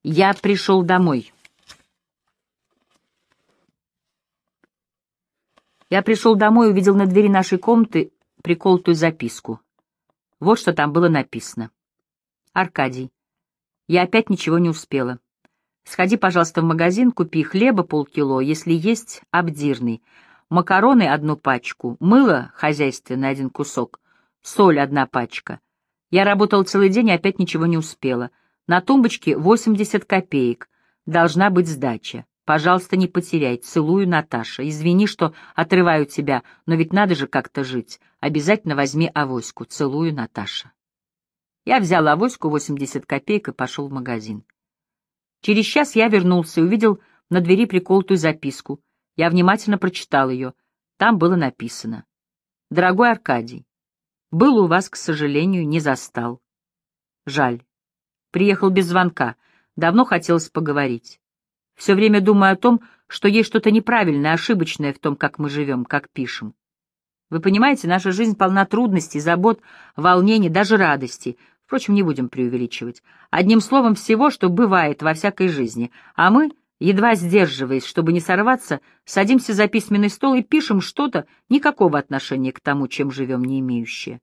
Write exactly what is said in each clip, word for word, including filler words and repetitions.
Я пришел домой. Я пришел домой и увидел на двери нашей комнаты приколотую записку. Вот что там было написано. «Аркадий, я опять ничего не успела. Сходи, пожалуйста, в магазин, купи хлеба полкило, если есть, обдирный, макароны одну пачку, мыло хозяйственное один кусок, соль одна пачка. Я работала целый день и опять ничего не успела. На тумбочке восемьдесят копеек. Должна быть сдача. Пожалуйста, не потеряй. Целую, Наташа. Извини, что отрываю тебя, но ведь надо же как-то жить. Обязательно возьми авоську. Целую, Наташа». Я взял авоську, восемьдесят копеек, и пошел в магазин. Через час я вернулся и увидел на двери приколотую записку. Я внимательно прочитал ее. Там было написано: «Дорогой Аркадий, был у вас, к сожалению, не застал. Жаль. Приехал без звонка. Давно хотелось поговорить. Все время думаю о том, что есть что-то неправильное, ошибочное в том, как мы живем, как пишем. Вы понимаете, наша жизнь полна трудностей, забот, волнений, даже радостей. Впрочем, не будем преувеличивать. Одним словом, всего, что бывает во всякой жизни. А мы, едва сдерживаясь, чтобы не сорваться, садимся за письменный стол и пишем что-то, никакого отношения к тому, чем живем, не имеющее.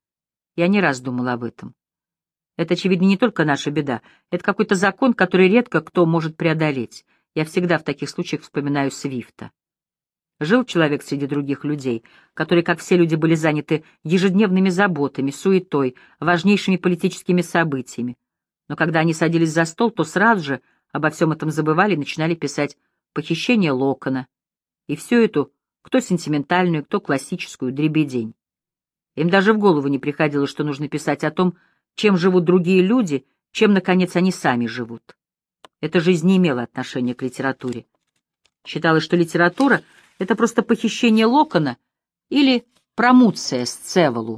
Я не раз думал об этом. Это, очевидно, не только наша беда. Это какой-то закон, который редко кто может преодолеть. Я всегда в таких случаях вспоминаю Свифта. Жил человек среди других людей, которые, как все люди, были заняты ежедневными заботами, суетой, важнейшими политическими событиями. Но когда они садились за стол, то сразу же обо всем этом забывали и начинали писать «Похищение Локона» и всю эту, кто сентиментальную, кто классическую, дребедень. Им даже в голову не приходило, что нужно писать о том, чем живут другие люди, чем, наконец, они сами живут. Эта жизнь не имела отношения к литературе. Считалось, что литература — это просто похищение Локона или промоция Сцеволу.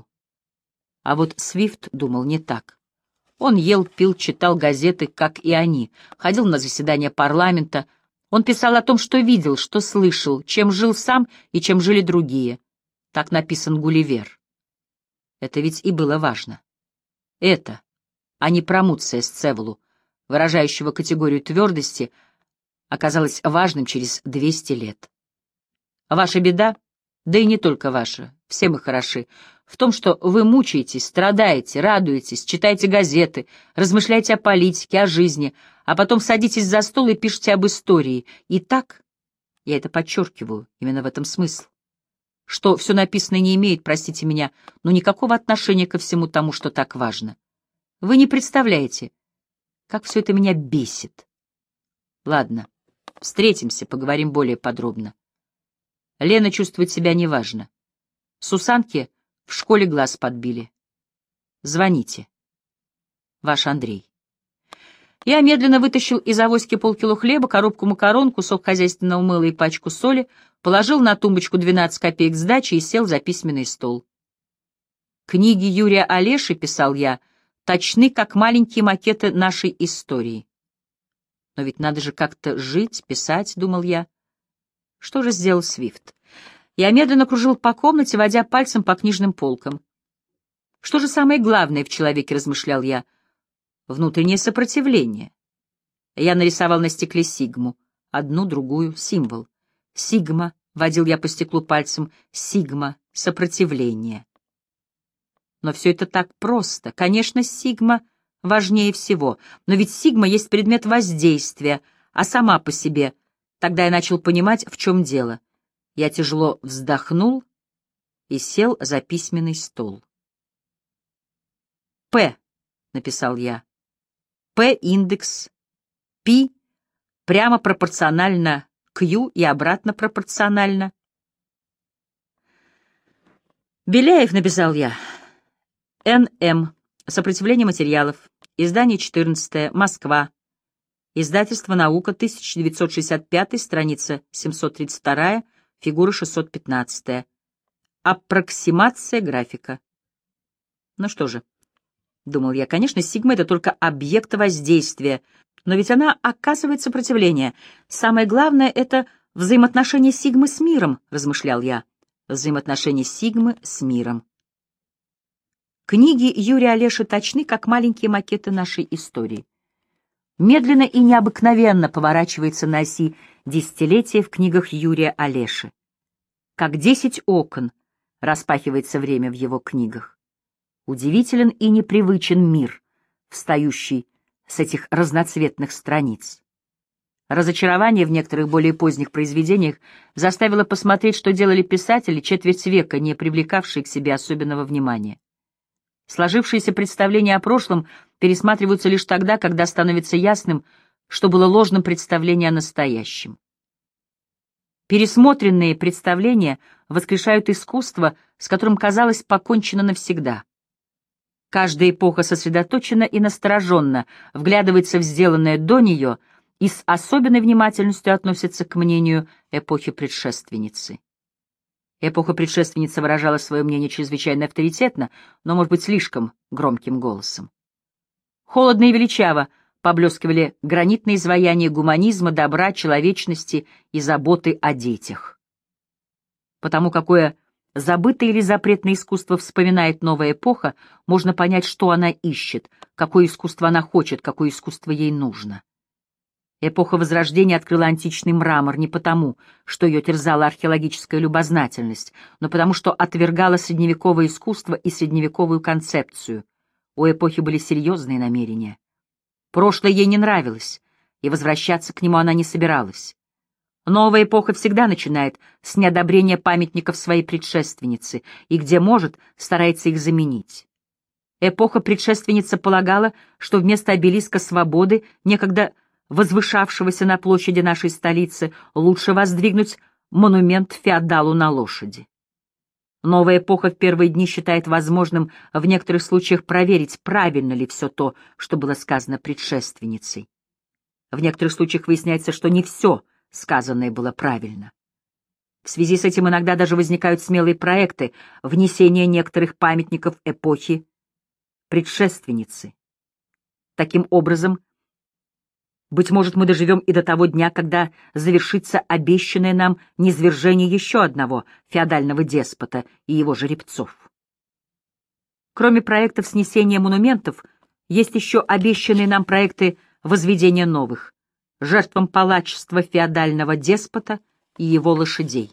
А вот Свифт думал не так. Он ел, пил, читал газеты, как и они, ходил на заседания парламента. Он писал о том, что видел, что слышал, чем жил сам и чем жили другие. Так написан Гулливер. Это ведь и было важно. Это, а не промоция Сцеволу, выражающего категорию твердости, оказалось важным через двести лет. Ваша беда, да и не только ваша, все мы хороши, в том, что вы мучаетесь, страдаете, радуетесь, читаете газеты, размышляете о политике, о жизни, а потом садитесь за стол и пишете об истории. И так, я это подчеркиваю, именно в этом смысл, что все написанное не имеет, простите меня, но никакого отношения ко всему тому, что так важно. Вы не представляете, как все это меня бесит. Ладно, встретимся, поговорим более подробно. Лена чувствует себя неважно. Сусанке в школе глаз подбили. Звоните. Ваш Андрей. Я медленно вытащил из авоськи полкило хлеба, коробку макарон, кусок хозяйственного мыла и пачку соли, положил на тумбочку двенадцать копеек сдачи и сел за письменный стол. Книги Юрия Олеши, писал я, точны, как маленькие макеты нашей истории. Но ведь надо же как-то жить, писать, думал я. Что же сделал Свифт? Я медленно кружил по комнате, водя пальцем по книжным полкам. Что же самое главное в человеке, размышлял я? Внутреннее сопротивление. Я нарисовал на стекле сигму, одну, другую, символ. Сигма, водил я по стеклу пальцем, сигма, сопротивление. Но все это так просто. Конечно, сигма важнее всего, но ведь сигма есть предмет воздействия, а сама по себе. Тогда я начал понимать, в чем дело. Я тяжело вздохнул и сел за письменный стол. «П», — написал я. «П» — индекс, «Пи» — прямо пропорционально Q и обратно пропорционально. «Беляев», — написал я. «Н М. Сопротивление материалов. Издание четырнадцатое. Москва. Издательство «Наука», тысяча девятьсот шестьдесят пятый, страница семьсот тридцать вторая, фигура шестьсот пятнадцатая. Аппроксимация графика». Ну что же, думал я, конечно, сигма — это только объект воздействия, но ведь она оказывает сопротивление. Самое главное — это взаимоотношение сигмы с миром, размышлял я. Взаимоотношение сигмы с миром. Книги Юрия Олеши точны, как маленькие макеты нашей истории. медленно и необыкновенно поворачивается на оси десятилетия в книгах Юрия Олеши. Как десять окон распахивается время в его книгах. Удивителен и непривычен мир, встающий с этих разноцветных страниц. Разочарование в некоторых более поздних произведениях заставило посмотреть, что делали писатели, четверть века не привлекавшие к себе особенного внимания. Сложившиеся представления о прошлом пересматриваются лишь тогда, когда становится ясным, что было ложным представление о настоящем. Пересмотренные представления воскрешают искусство, с которым, казалось, покончено навсегда. Каждая эпоха сосредоточена и настороженно вглядывается в сделанное до нее и с особенной внимательностью относится к мнению эпохи предшественницы. Эпоха предшественницы выражала свое мнение чрезвычайно авторитетно, но, может быть, слишком громким голосом. Холодно и величаво поблескивали гранитные изваяния гуманизма, добра, человечности и заботы о детях. Потому какое забытое или запретное искусство вспоминает новая эпоха, можно понять, что она ищет, какое искусство она хочет, какое искусство ей нужно. Эпоха Возрождения открыла античный мрамор не потому, что ее терзала археологическая любознательность, но потому, что отвергала средневековое искусство и средневековую концепцию. У эпохи были серьезные намерения. Прошлое ей не нравилось, и возвращаться к нему она не собиралась. Новая эпоха всегда начинает с неодобрения памятников своей предшественницы, и, где может, старается их заменить. Эпоха предшественница полагала, что вместо обелиска свободы, некогда возвышавшегося на площади нашей столицы, лучше воздвигнуть монумент феодалу на лошади. Новая эпоха в первые дни считает возможным в некоторых случаях проверить, правильно ли все то, что было сказано предшественницей. В некоторых случаях выясняется, что не все сказанное было правильно. В связи с этим иногда даже возникают смелые проекты внесения некоторых памятников эпохи предшественницы. Таким образом, быть может, мы доживем и до того дня, когда завершится обещанное нам низвержение еще одного феодального деспота и его жеребцов. Кроме проектов снесения монументов, есть еще обещанные нам проекты возведения новых, жертвам палачества феодального деспота и его лошадей.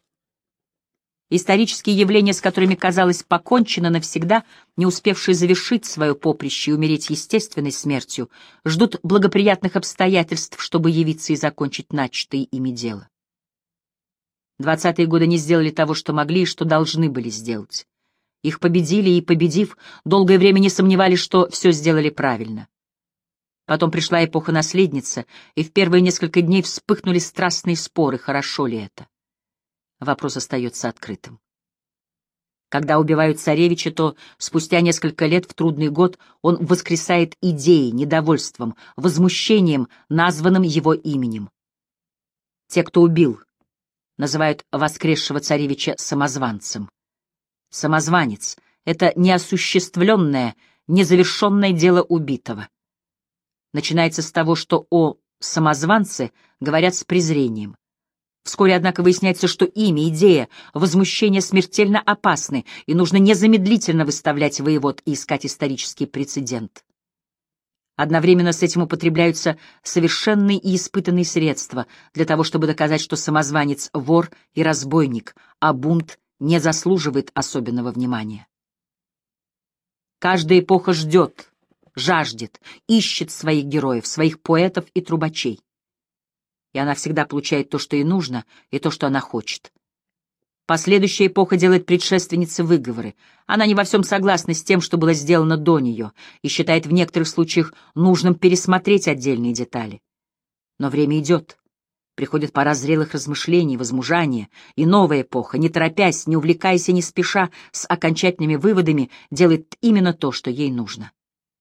Исторические явления, с которыми, казалось, покончено навсегда, не успевшие завершить свое поприще и умереть естественной смертью, ждут благоприятных обстоятельств, чтобы явиться и закончить начатое ими дело. Двадцатые годы не сделали того, что могли и что должны были сделать. Их победили и, победив, долгое время не сомневались, что все сделали правильно. Потом пришла эпоха наследница, и в первые несколько дней вспыхнули страстные споры, хорошо ли это. Вопрос остается открытым. Когда убивают царевича, то спустя несколько лет, в трудный год, он воскресает идеей, недовольством, возмущением, названным его именем. Те, кто убил, называют воскресшего царевича самозванцем. Самозванец — это неосуществленное, незавершенное дело убитого. Начинается с того, что о самозванце говорят с презрением. Вскоре, однако, выясняется, что имя, идея, возмущение смертельно опасны, и нужно незамедлительно выставлять воевод и искать исторический прецедент. Одновременно с этим употребляются совершенные и испытанные средства для того, чтобы доказать, что самозванец — вор и разбойник, а бунт не заслуживает особенного внимания. Каждая эпоха ждет, жаждет, ищет своих героев, своих поэтов и трубачей. И она всегда получает то, что ей нужно, и то, что она хочет. Последующая эпоха делает предшественнице выговоры. Она не во всем согласна с тем, что было сделано до нее, и считает в некоторых случаях нужным пересмотреть отдельные детали. Но время идет. Приходит пора зрелых размышлений, возмужания, и новая эпоха, не торопясь, не увлекаясь и не спеша, с окончательными выводами, делает именно то, что ей нужно.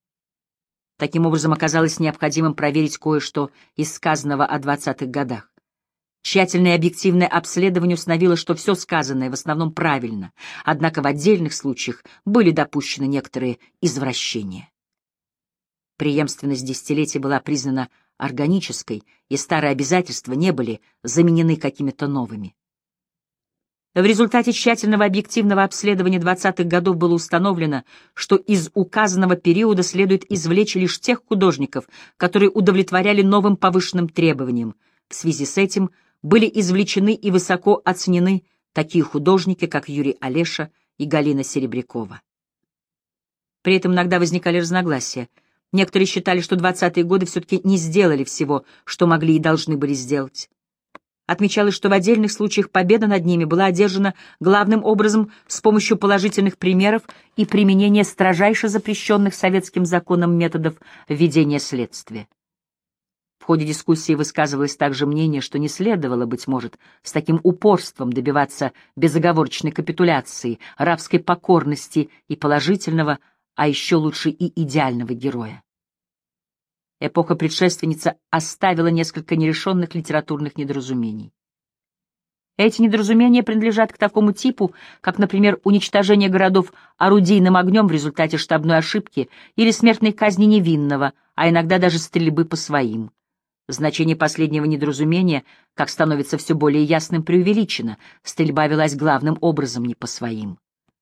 Таким образом, оказалось необходимым проверить кое-что из сказанного о двадцатых годах. Тщательное и объективное обследование установило, что все сказанное в основном правильно, однако в отдельных случаях были допущены некоторые извращения. Преемственность десятилетий была признана органической, и старые обязательства не были заменены какими-то новыми. В результате тщательного объективного обследования двадцатых годов было установлено, что из указанного периода следует извлечь лишь тех художников, которые удовлетворяли новым повышенным требованиям. В связи с этим были извлечены и высоко оценены такие художники, как Юрий Олеша и Галина Серебрякова. При этом иногда возникали разногласия. Некоторые считали, что двадцатые годы все-таки не сделали всего, что могли и должны были сделать. Отмечалось, что в отдельных случаях победа над ними была одержана главным образом с помощью положительных примеров и применения строжайше запрещенных советским законом методов ведения следствия. В ходе дискуссии высказывалось также мнение, что не следовало, быть может, с таким упорством добиваться безоговорочной капитуляции, рабской покорности и положительного, а еще лучше и идеального героя. Эпоха предшественница оставила несколько нерешенных литературных недоразумений. Эти недоразумения принадлежат к такому типу, как, например, уничтожение городов орудийным огнем в результате штабной ошибки или смертной казни невинного, а иногда даже стрельбы по своим. Значение последнего недоразумения, как становится все более ясным, преувеличено. Стрельба велась главным образом не по своим.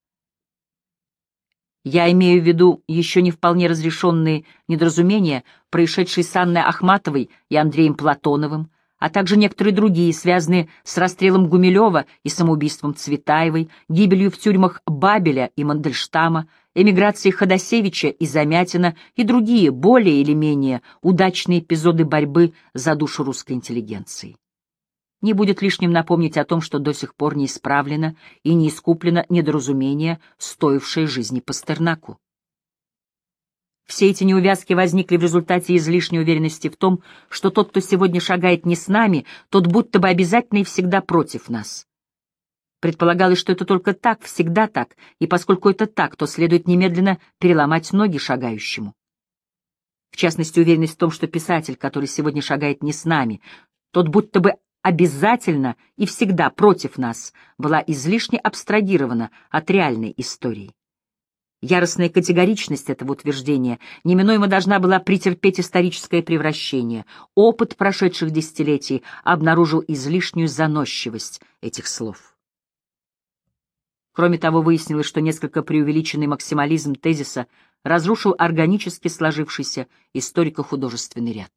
Я имею в виду еще не вполне разрешенные недоразумения, происшедшие с Анной Ахматовой и Андреем Платоновым, а также некоторые другие, связанные с расстрелом Гумилева и самоубийством Цветаевой, гибелью в тюрьмах Бабеля и Мандельштама, эмиграцией Ходосевича и Замятина и другие, более или менее удачные эпизоды борьбы за душу русской интеллигенции. Не будет лишним напомнить о том, что до сих пор не исправлено и не искуплено недоразумение, стоившее жизни Пастернаку. Все эти неувязки возникли в результате излишней уверенности в том, что тот, кто сегодня шагает не с нами, тот будто бы обязательно и всегда против нас. Предполагалось, что это только так, всегда так, и поскольку это так, то следует немедленно переломать ноги шагающему. В частности, уверенность в том, что писатель, который сегодня шагает не с нами, тот будто бы обязательно и всегда против нас, была излишне абстрагирована от реальной истории. Яростная категоричность этого утверждения неминуемо должна была претерпеть историческое превращение. Опыт прошедших десятилетий обнаружил излишнюю заносчивость этих слов. Кроме того, выяснилось, что несколько преувеличенный максимализм тезиса разрушил органически сложившийся историко-художественный ряд.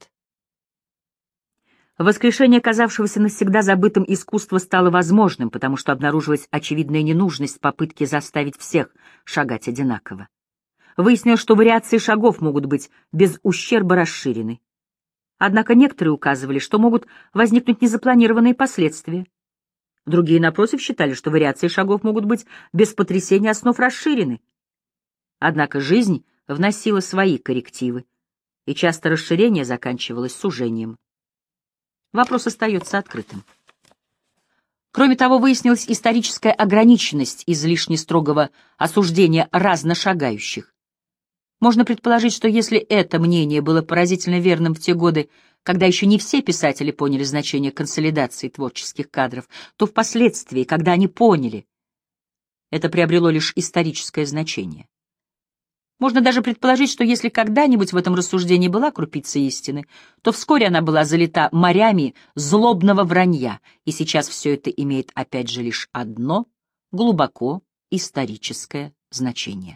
Воскрешение казавшегося навсегда забытым искусства стало возможным, потому что обнаружилась очевидная ненужность попытки заставить всех шагать одинаково. Выяснилось, что вариации шагов могут быть без ущерба расширены. Однако некоторые указывали, что могут возникнуть незапланированные последствия. Другие, напротив, считали, что вариации шагов могут быть без потрясения основ расширены. Однако жизнь вносила свои коррективы, и часто расширение заканчивалось сужением. Вопрос остается открытым. Кроме того, выяснилась историческая ограниченность излишне строгого осуждения разношагающих. Можно предположить, что если это мнение было поразительно верным в те годы, когда еще не все писатели поняли значение консолидации творческих кадров, то впоследствии, когда они поняли, это приобрело лишь историческое значение. Можно даже предположить, что если когда-нибудь в этом рассуждении была крупица истины, то вскоре она была залита морями злобного вранья, и сейчас все это имеет опять же лишь одно глубоко историческое значение.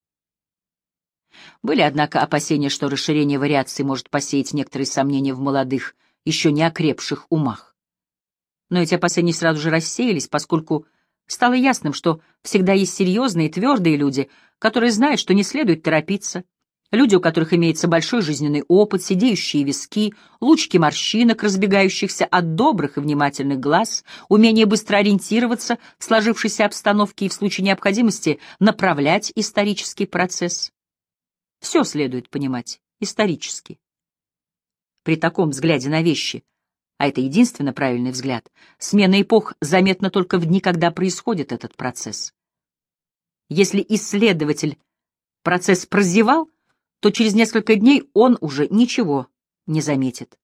Были, однако, опасения, что расширение вариаций может посеять некоторые сомнения в молодых, еще не окрепших умах. Но эти опасения сразу же рассеялись, поскольку стало ясным, что всегда есть серьезные и твердые люди, которые знают, что не следует торопиться, люди, у которых имеется большой жизненный опыт, сидеющие виски, лучки морщинок, разбегающихся от добрых и внимательных глаз, умение быстро ориентироваться в сложившейся обстановке и в случае необходимости направлять исторический процесс. Все следует понимать исторически. При таком взгляде на вещи, а это единственно правильный взгляд, смена эпох заметна только в дни, когда происходит этот процесс. Если исследователь процесс прозевал, то через несколько дней он уже ничего не заметит.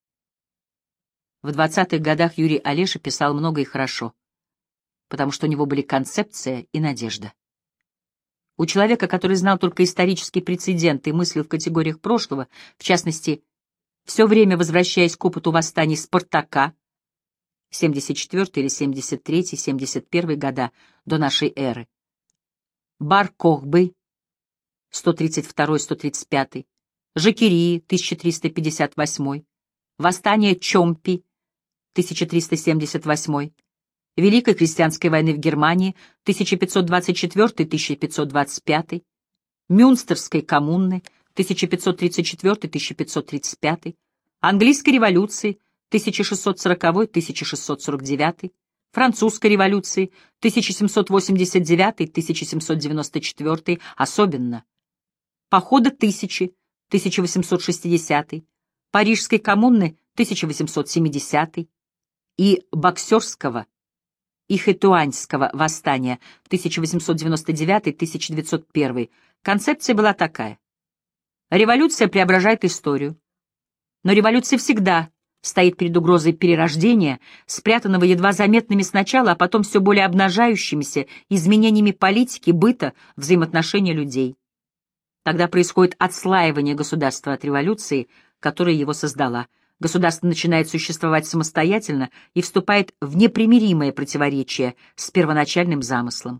В двадцатых годах Юрий Олеша писал много и хорошо, потому что у него были концепция и надежда. У человека, который знал только исторический прецедент и мыслил в категориях прошлого, в частности, все время возвращаясь к опыту восстаний Спартака, семьдесят четвёртый или семьдесят третий семьдесят первый года до нашей эры. Бар-Кохбы, сто тридцать второй сто тридцать пятый, Жакерии, тысяча триста пятьдесят восьмой, Восстание Чомпи, тысяча триста семьдесят восьмой, Великой крестьянской войны в Германии, тысяча пятьсот двадцать четвёртый — тысяча пятьсот двадцать пятый, Мюнстерской коммуны, тысяча пятьсот тридцать четвёртый — тысяча пятьсот тридцать пятый, Английской революции, тысяча шестьсот сороковой — тысяча шестьсот сорок девятый, Французской революции, тысяча семьсот восемьдесят девятый — тысяча семьсот девяносто четвёртый, особенно Похода Тысячи, тысяча восемьсот шестидесятый, Парижской коммуны, тысяча восемьсот семидесятый и Боксерского и Хэтуаньского восстания тысяча восемьсот девяносто девятый — тысяча девятьсот первый. Концепция была такая. Революция преображает историю. Но революция всегда стоит перед угрозой перерождения, спрятанного едва заметными сначала, а потом все более обнажающимися изменениями политики, быта, взаимоотношений людей. Тогда происходит отслаивание государства от революции, которая его создала. Государство начинает существовать самостоятельно и вступает в непримиримое противоречие с первоначальным замыслом.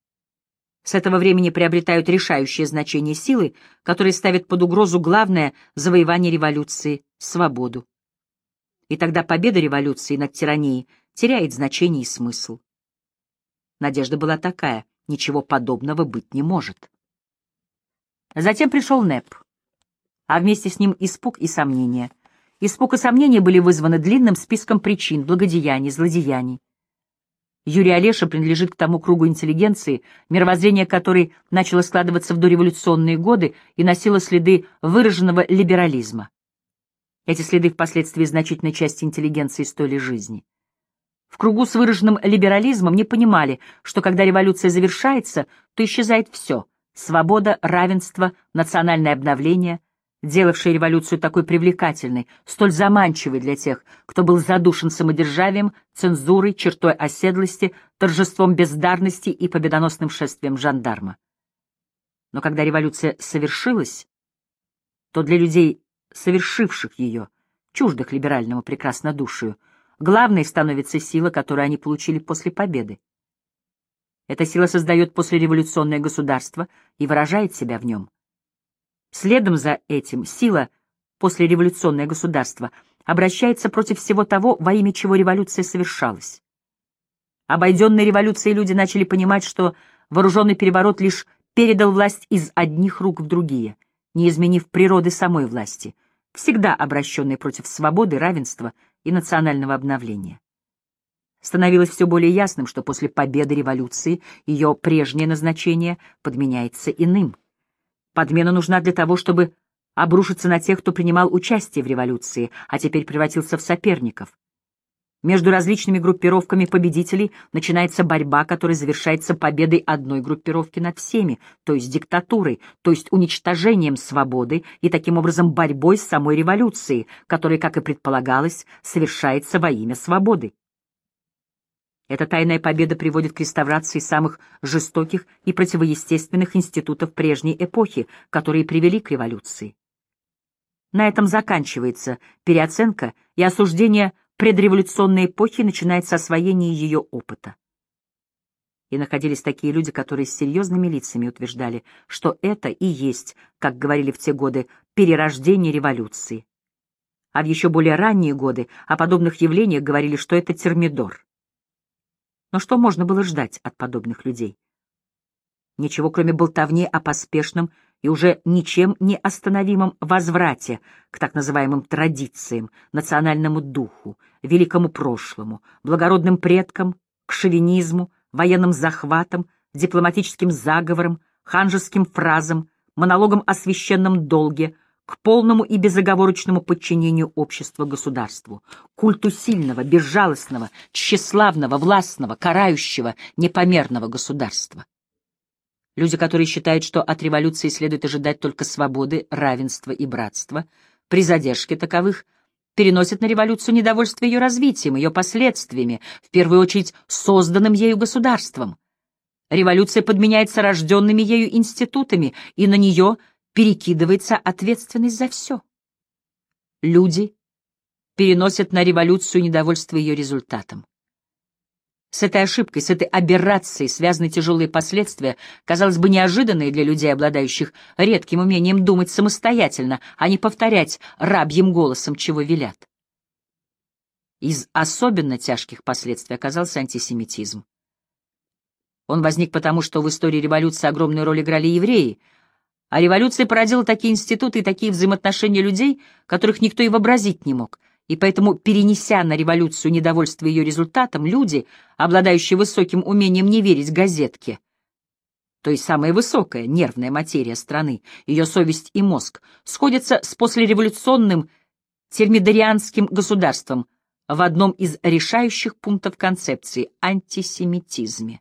С этого времени приобретают решающее значение силы, которые ставят под угрозу главное завоевание революции — свободу. И тогда победа революции над тиранией теряет значение и смысл. Надежда была такая — ничего подобного быть не может. Затем пришел НЭП, а вместе с ним испуг и сомнения. Испуг и сомнения были вызваны длинным списком причин, благодеяний, злодеяний. Юрий Олеша принадлежит к тому кругу интеллигенции, мировоззрение которой начало складываться в дореволюционные годы и носило следы выраженного либерализма. Эти следы впоследствии значительной части интеллигенции стоили жизни. В кругу с выраженным либерализмом не понимали, что когда революция завершается, то исчезает все — свобода, равенство, национальное обновление — делавшие революцию такой привлекательной, столь заманчивой для тех, кто был задушен самодержавием, цензурой, чертой оседлости, торжеством бездарности и победоносным шествием жандарма. Но когда революция совершилась, то для людей, совершивших ее, чуждых либеральному прекраснодушию, главной становится сила, которую они получили после победы. Эта сила создает послереволюционное государство и выражает себя в нем. Следом за этим сила, послереволюционное государство, обращается против всего того, во имя чего революция совершалась. Обойденные революцией люди начали понимать, что вооруженный переворот лишь передал власть из одних рук в другие, не изменив природы самой власти, всегда обращенной против свободы, равенства и национального обновления. Становилось все более ясным, что после победы революции ее прежнее назначение подменяется иным. Подмена нужна для того, чтобы обрушиться на тех, кто принимал участие в революции, а теперь превратился в соперников. Между различными группировками победителей начинается борьба, которая завершается победой одной группировки над всеми, то есть диктатурой, то есть уничтожением свободы и таким образом борьбой с самой революцией, которая, как и предполагалось, совершается во имя свободы. Эта тайная победа приводит к реставрации самых жестоких и противоестественных институтов прежней эпохи, которые привели к революции. На этом заканчивается переоценка и осуждение предреволюционной эпохи, начинается освоение ее опыта. И находились такие люди, которые с серьезными лицами утверждали, что это и есть, как говорили в те годы, перерождение революции. А в еще более ранние годы о подобных явлениях говорили, что это термидор. Но что можно было ждать от подобных людей? Ничего, кроме болтовни о поспешном и уже ничем не остановимом возврате к так называемым традициям, национальному духу, великому прошлому, благородным предкам, к шовинизму, военным захватам, дипломатическим заговорам, ханжеским фразам, монологам о священном долге, к полному и безоговорочному подчинению общества государству, культу сильного, безжалостного, тщеславного, властного, карающего, непомерного государства. Люди, которые считают, что от революции следует ожидать только свободы, равенства и братства, при задержке таковых переносят на революцию недовольство ее развитием, ее последствиями, в первую очередь созданным ею государством. Революция подменяется рожденными ею институтами, и на нее перекидывается ответственность за все. Люди, переносят на революцию недовольство ее результатом. С этой ошибкой, с этой аберрацией связаны тяжелые последствия, казалось бы, неожиданные для людей, обладающих редким умением думать самостоятельно, а не повторять рабьим голосом, чего велят. Из особенно тяжких последствий оказался антисемитизм. Он возник потому, что в истории революции огромную роль играли евреи, а революция породила такие институты и такие взаимоотношения людей, которых никто и вообразить не мог. И поэтому, перенеся на революцию недовольство ее результатом, люди, обладающие высоким умением не верить газетке, то есть самая высокая нервная материя страны, ее совесть и мозг, сходятся с послереволюционным термидорианским государством в одном из решающих пунктов концепции — антисемитизме.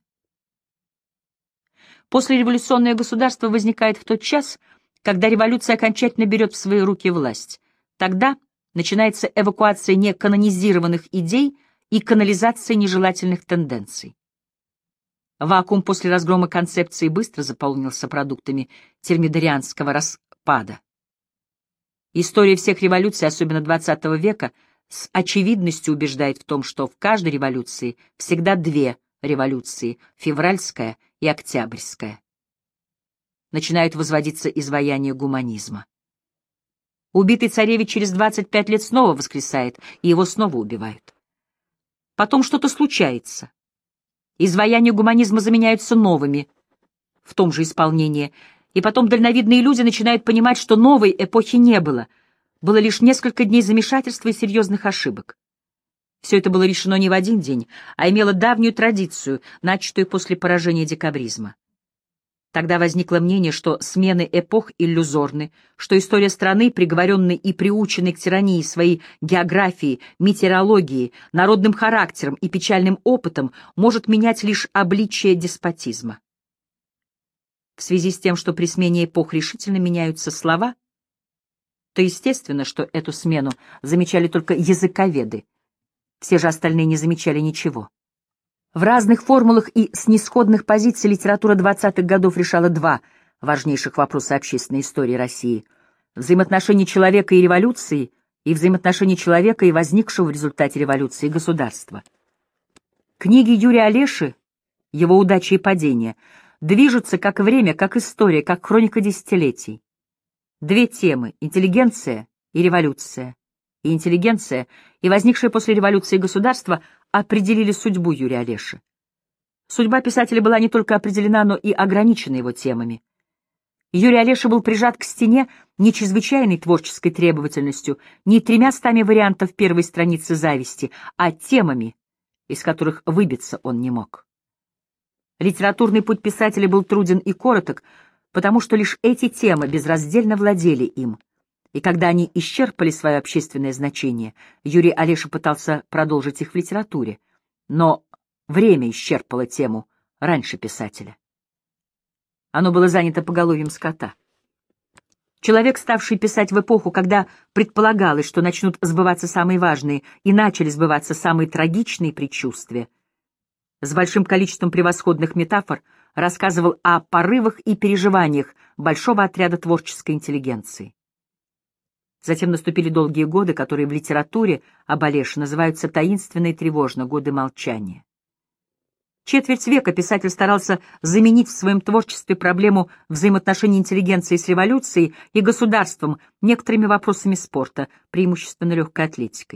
Послереволюционное государство возникает в тот час, когда революция окончательно берет в свои руки власть. Тогда начинается эвакуация неканонизированных идей и канализация нежелательных тенденций. Вакуум после разгрома концепции быстро заполнился продуктами термидорианского распада. История всех революций, особенно двадцатого века, с очевидностью убеждает в том, что в каждой революции всегда две революции — февральская и октябрьская. Начинают возводиться изваяния гуманизма. Убитый царевич через двадцать пять лет снова воскресает, и его снова убивают. Потом что-то случается. Изваяния гуманизма заменяются новыми в том же исполнении, и потом дальновидные люди начинают понимать, что новой эпохи не было, было лишь несколько дней замешательства и серьезных ошибок. Все это было решено не в один день, а имело давнюю традицию, начатую после поражения декабризма. Тогда возникло мнение, что смены эпох иллюзорны, что история страны, приговоренной и приученной к тирании своей географией, метеорологией, народным характером и печальным опытом, может менять лишь обличие деспотизма. В связи с тем, что при смене эпох решительно меняются слова, то естественно, что эту смену замечали только языковеды, все же остальные не замечали ничего. В разных формулах и снисходных позициях литература двадцатых годов решала два важнейших вопроса общественной истории России — взаимоотношения человека и революции, и взаимоотношения человека и возникшего в результате революции государства. Книги Юрия Олеши, его «Удача и падение», движутся как время, как история, как хроника десятилетий. Две темы — интеллигенция и революция. И интеллигенция, и возникшее после революции государство определили судьбу Юрия Олеши. Судьба писателя была не только определена, но и ограничена его темами. Юрий Олеша был прижат к стене не чрезвычайной творческой требовательностью, не тремя стами вариантов первой страницы «Зависти», а темами, из которых выбиться он не мог. Литературный путь писателя был труден и короток, потому что лишь эти темы безраздельно владели им. И когда они исчерпали свое общественное значение, Юрий Олеша пытался продолжить их в литературе, но время исчерпало тему раньше писателя. Оно было занято поголовьем скота. Человек, ставший писать в эпоху, когда предполагалось, что начнут сбываться самые важные и начали сбываться самые трагичные предчувствия, с большим количеством превосходных метафор рассказывал о порывах и переживаниях большого отряда творческой интеллигенции. Затем наступили долгие годы, которые в литературе об Олеше называются таинственно и тревожно — годы молчания. Четверть века писатель старался заменить в своем творчестве проблему взаимоотношений интеллигенции с революцией и государством некоторыми вопросами спорта, преимущественно легкой атлетикой.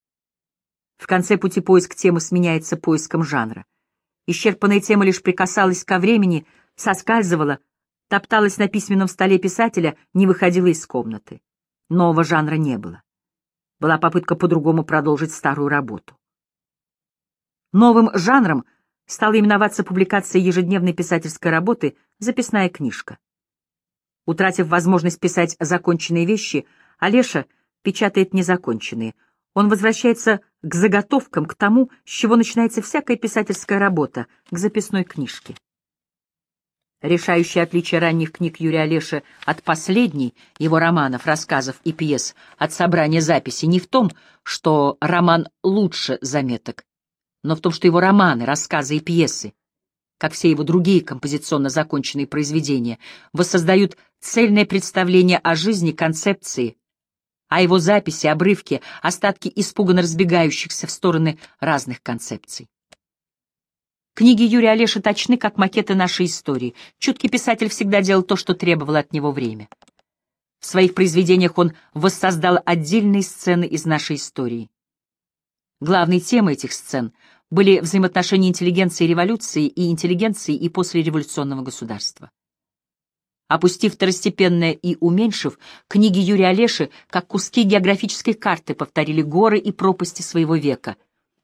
В конце пути поиск темы сменяется поиском жанра. Исчерпанная тема лишь прикасалась ко времени, соскальзывала, топталась на письменном столе писателя, не выходила из комнаты. Нового жанра не было. Была попытка по-другому продолжить старую работу. Новым жанром стала именоваться публикация ежедневной писательской работы «Записная книжка». Утратив возможность писать законченные вещи, Олеша печатает незаконченные. Он возвращается к заготовкам, к тому, с чего начинается всякая писательская работа, к записной книжке. Решающее отличие ранних книг Юрия Олеши от последней, его романов, рассказов и пьес, от собрания записей, не в том, что роман лучше заметок, но в том, что его романы, рассказы и пьесы, как все его другие композиционно законченные произведения, воссоздают цельное представление о жизни, концепции, а его записи, обрывки, остатки испуганно разбегающихся в стороны разных концепций. Книги Юрия Олеши точны, как макеты нашей истории. Чуткий писатель всегда делал то, что требовало от него время. В своих произведениях он воссоздал отдельные сцены из нашей истории. Главной темой этих сцен были взаимоотношения интеллигенции и революции и интеллигенции и послереволюционного государства. Опустив второстепенное и уменьшив, книги Юрия Олеши, как куски географической карты, повторили горы и пропасти своего века.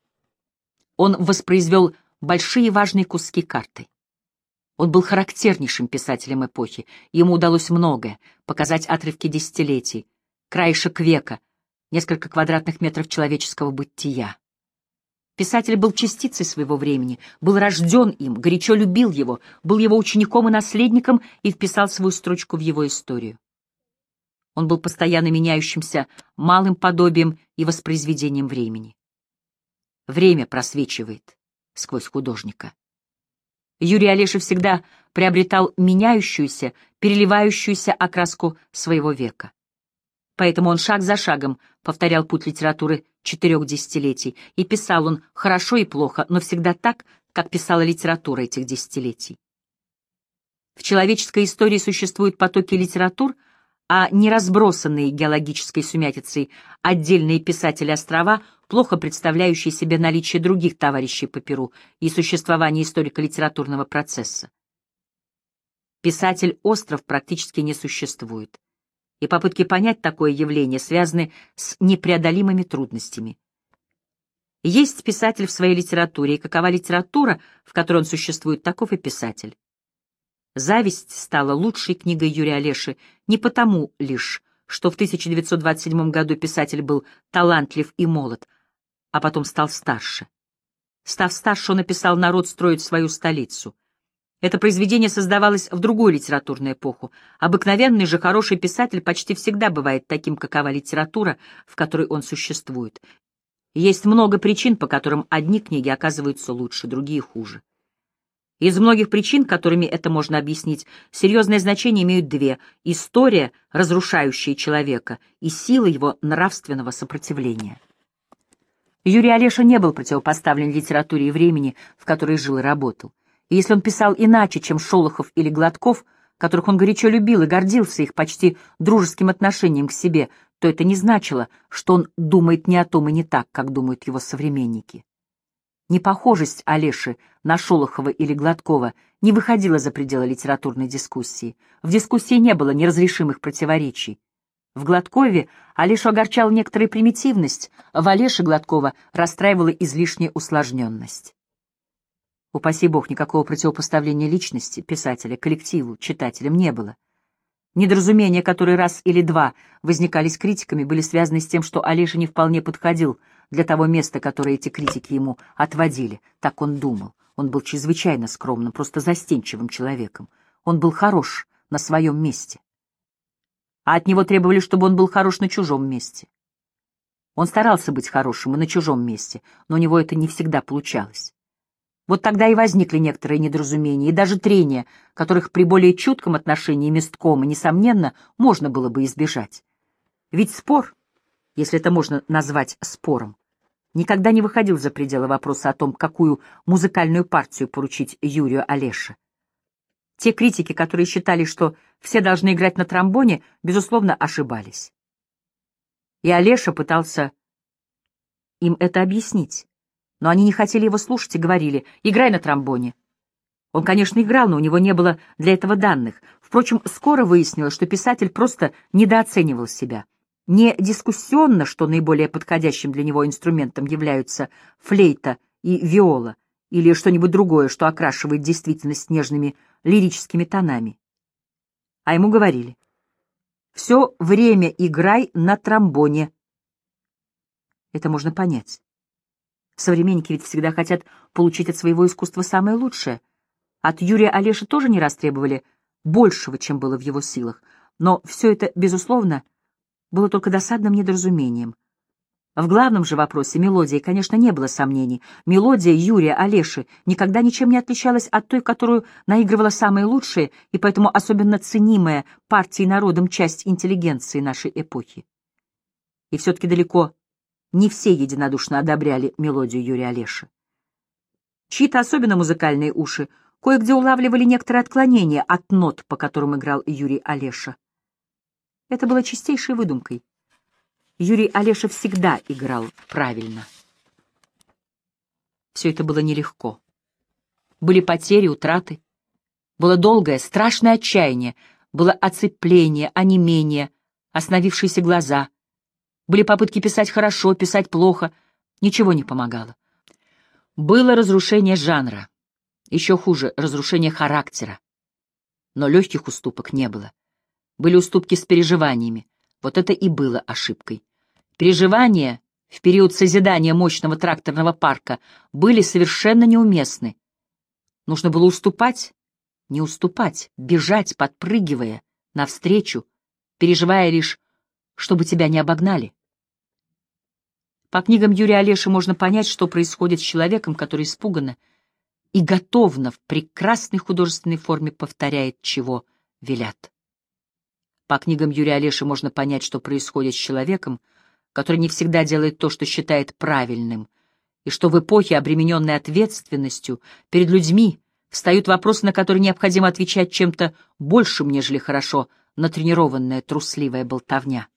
Он воспроизвел большие важные куски карты. Он был характернейшим писателем эпохи, ему удалось многое — показать отрывки десятилетий, краешек века, несколько квадратных метров человеческого бытия. Писатель был частицей своего времени, был рожден им, горячо любил его, был его учеником и наследником и вписал свою строчку в его историю. Он был постоянно меняющимся малым подобием и воспроизведением времени. Время просвечивает сквозь художника. Юрий Олеша всегда приобретал меняющуюся, переливающуюся окраску своего века. Поэтому он шаг за шагом повторял путь литературы четырех десятилетий, и писал он хорошо и плохо, но всегда так, как писала литература этих десятилетий. В человеческой истории существуют потоки литератур, а не разбросанные геологической сумятицей отдельные писатели-острова, плохо представляющие себе наличие других товарищей по перу и существование историко-литературного процесса. Писатель-остров практически не существует, и попытки понять такое явление связаны с непреодолимыми трудностями. Есть писатель в своей литературе, и какова литература, в которой он существует, таков и писатель. «Зависть» стала лучшей книгой Юрия Олеши не потому лишь, что в тысяча девятьсот двадцать седьмом году писатель был талантлив и молод, а потом стал старше. Став старше, он написал «Народ строит свою столицу». Это произведение создавалось в другую литературную эпоху. Обыкновенный же хороший писатель почти всегда бывает таким, какова литература, в которой он существует. Есть много причин, по которым одни книги оказываются лучше, другие хуже. Из многих причин, которыми это можно объяснить, серьезное значение имеют две — история, разрушающая человека, и сила его нравственного сопротивления. Юрий Олеша не был противопоставлен литературе и времени, в которой жил и работал. И если он писал иначе, чем Шолохов или Гладков, которых он горячо любил и гордился их почти дружеским отношением к себе, то это не значило, что он думает не о том и не так, как думают его современники. Непохожесть Олеши на Шолохова или Гладкова не выходила за пределы литературной дискуссии. В дискуссии не было неразрешимых противоречий. В Гладкове Олешу огорчала некоторая примитивность, в Олеше Гладкова расстраивала излишняя усложненность. Упаси бог, никакого противопоставления личности, писателя, коллективу, читателям не было. Недоразумения, которые раз или два возникали с критиками, были связаны с тем, что Олеша не вполне подходил для того места, которое эти критики ему отводили. Так он думал. Он был чрезвычайно скромным, просто застенчивым человеком. Он был хорош на своем месте. А от него требовали, чтобы он был хорош на чужом месте. Он старался быть хорошим и на чужом месте, но у него это не всегда получалось. Вот тогда и возникли некоторые недоразумения и даже трения, которых при более чутком отношении месткома, несомненно, можно было бы избежать. Ведь спор, если это можно назвать спором, никогда не выходил за пределы вопроса о том, какую музыкальную партию поручить Юрию Олеше. Те критики, которые считали, что все должны играть на тромбоне, безусловно, ошибались. И Олеша пытался им это объяснить. Но они не хотели его слушать и говорили: «Играй на тромбоне». Он, конечно, играл, но у него не было для этого данных. Впрочем, скоро выяснилось, что писатель просто недооценивал себя. Не дискуссионно, что наиболее подходящим для него инструментом являются флейта и виола, или что-нибудь другое, что окрашивает действительность нежными лирическими тонами. А ему говорили: «Все время играй на тромбоне». Это можно понять. Современники ведь всегда хотят получить от своего искусства самое лучшее. От Юрия Олеши тоже не раз требовали большего, чем было в его силах. Но все это, безусловно, было только досадным недоразумением. В главном же вопросе мелодии, конечно, не было сомнений. Мелодия Юрия Олеши никогда ничем не отличалась от той, которую наигрывала самая лучшая и поэтому особенно ценимая партией народом часть интеллигенции нашей эпохи. И все-таки далеко не все единодушно одобряли мелодию Юрия Олеши. Чьи-то особенно музыкальные уши кое-где улавливали некоторые отклонения от нот, по которым играл Юрий Олеша. Это было чистейшей выдумкой. Юрий Олеша всегда играл правильно. Все это было нелегко. Были потери, утраты. Было долгое, страшное отчаяние. Было оцепление, онемение, остановившиеся глаза. Были попытки писать хорошо, писать плохо. Ничего не помогало. Было разрушение жанра. Еще хуже — разрушение характера. Но легких уступок не было. Были уступки с переживаниями. Вот это и было ошибкой. Переживания в период созидания мощного тракторного парка были совершенно неуместны. Нужно было уступать, не уступать, бежать, подпрыгивая, навстречу, переживая лишь, чтобы тебя не обогнали. По книгам Юрия Олеши можно понять, что происходит с человеком, который испуганно и готовно в прекрасной художественной форме повторяет, чего велят. По книгам Юрия Олеши можно понять, что происходит с человеком, который не всегда делает то, что считает правильным, и что в эпохе, обремененной ответственностью перед людьми, встают вопросы, на которые необходимо отвечать чем-то большим, нежели хорошо натренированная трусливая болтовня.